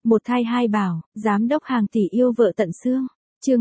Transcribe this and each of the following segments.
Một thai hai bảo, giám đốc hàng tỷ yêu vợ tận xương. Chương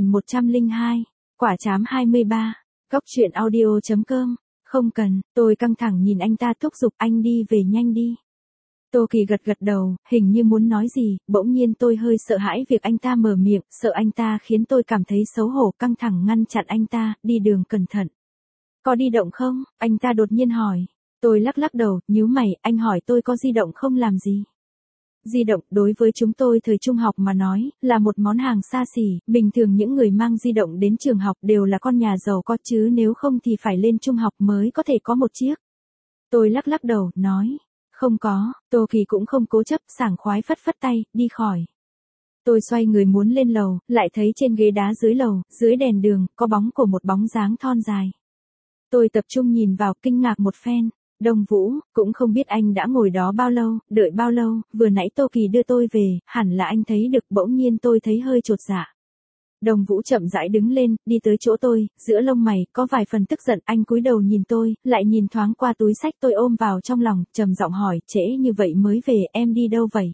3102. Quả trám 23. Góc truyện audio.com. Không cần, tôi căng thẳng nhìn anh ta thúc giục anh đi về nhanh đi. Tô Kỳ gật gật đầu, hình như muốn nói gì, bỗng nhiên tôi hơi sợ hãi việc anh ta mở miệng, sợ anh ta khiến tôi cảm thấy xấu hổ, căng thẳng ngăn chặn anh ta, đi đường cẩn thận. Có di động không? Anh ta đột nhiên hỏi. Tôi lắc lắc đầu, nhíu mày, anh hỏi tôi có di động không làm gì? Di động, đối với chúng tôi thời trung học mà nói, là một món hàng xa xỉ, bình thường những người mang di động đến trường học đều là con nhà giàu có chứ nếu không thì phải lên trung học mới có thể có một chiếc. Tôi lắc lắc đầu, nói, không có, Tô Kỳ cũng không cố chấp, sảng khoái phất phất tay, đi khỏi. Tôi xoay người muốn lên lầu, lại thấy trên ghế đá dưới lầu, dưới đèn đường, có bóng của một bóng dáng thon dài. Tôi tập trung nhìn vào, kinh ngạc một phen. Đông Vũ, cũng không biết anh đã ngồi đó bao lâu, đợi bao lâu, vừa nãy Tô Kỳ đưa tôi về, hẳn là anh thấy được, bỗng nhiên tôi thấy hơi chột dạ. Đông Vũ chậm rãi đứng lên, đi tới chỗ tôi, giữa lông mày, có vài phần tức giận, anh cúi đầu nhìn tôi, lại nhìn thoáng qua túi xách tôi ôm vào trong lòng, trầm giọng hỏi, trễ như vậy mới về, em đi đâu vậy?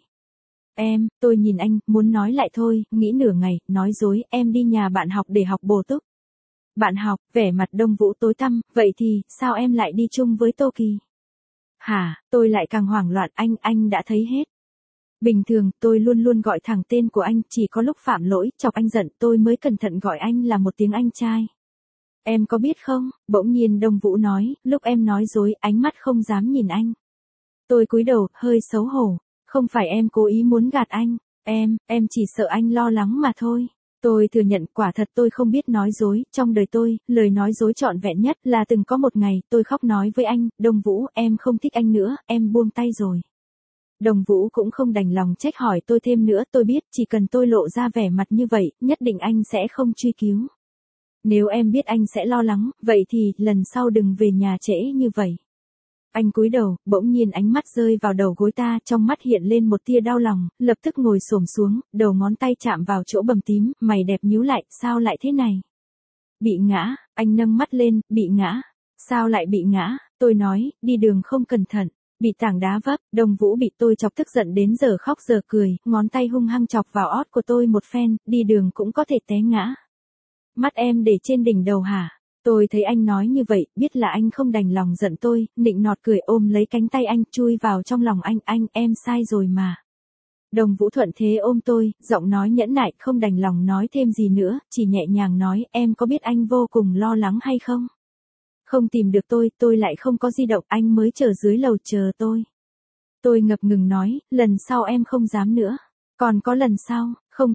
Tôi nhìn anh, muốn nói lại thôi, nghĩ nửa ngày, nói dối, em đi nhà bạn học để học bổ túc. Bạn học, vẻ mặt Đông Vũ tối tăm, vậy thì, sao em lại đi chung với Tô Kỳ? Hả, tôi lại càng hoảng loạn, anh đã thấy hết. Bình thường, tôi luôn luôn gọi thẳng tên của anh, chỉ có lúc phạm lỗi, chọc anh giận, tôi mới cẩn thận gọi anh là một tiếng anh trai. Em có biết không, bỗng nhiên Đông Vũ nói, lúc em nói dối, ánh mắt không dám nhìn anh. Tôi cúi đầu, hơi xấu hổ, không phải em cố ý muốn gạt anh, em chỉ sợ anh lo lắng mà thôi. Tôi thừa nhận quả thật tôi không biết nói dối, trong đời tôi, lời nói dối trọn vẹn nhất là từng có một ngày tôi khóc nói với anh, Đông Vũ, em không thích anh nữa, em buông tay rồi. Đông Vũ cũng không đành lòng trách hỏi tôi thêm nữa, tôi biết chỉ cần tôi lộ ra vẻ mặt như vậy, nhất định anh sẽ không truy cứu. Nếu em biết anh sẽ lo lắng, vậy thì lần sau đừng về nhà trễ như vậy. Anh cúi đầu, bỗng nhiên ánh mắt rơi vào đầu gối ta, trong mắt hiện lên một tia đau lòng, lập tức ngồi xổm xuống, đầu ngón tay chạm vào chỗ bầm tím, mày đẹp nhíu lại, sao lại thế này? Bị ngã, anh nâng mắt lên, bị ngã. Sao lại bị ngã? Tôi nói, đi đường không cẩn thận, bị tảng đá vấp, Đông Vũ bị tôi chọc tức giận đến giờ khóc giờ cười, ngón tay hung hăng chọc vào ót của tôi một phen, đi đường cũng có thể té ngã. Mắt em để trên đỉnh đầu hả? Tôi thấy anh nói như vậy, biết là anh không đành lòng giận tôi, nịnh nọt cười ôm lấy cánh tay anh, chui vào trong lòng anh, em sai rồi mà. Đông Vũ thuận thế ôm tôi, giọng nói nhẫn nại, không đành lòng nói thêm gì nữa, chỉ nhẹ nhàng nói, em có biết anh vô cùng lo lắng hay không? Không tìm được tôi lại không có di động, anh mới chờ dưới lầu chờ tôi. Tôi ngập ngừng nói, lần sau em không dám nữa. Còn có lần sau, không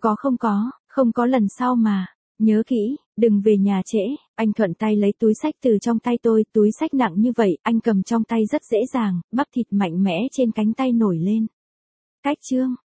có lần sau mà. Nhớ kỹ, đừng về nhà trễ. Anh thuận tay lấy túi xách từ trong tay tôi, túi xách nặng như vậy, anh cầm trong tay rất dễ dàng, bắp thịt mạnh mẽ trên cánh tay nổi lên. Cách chương.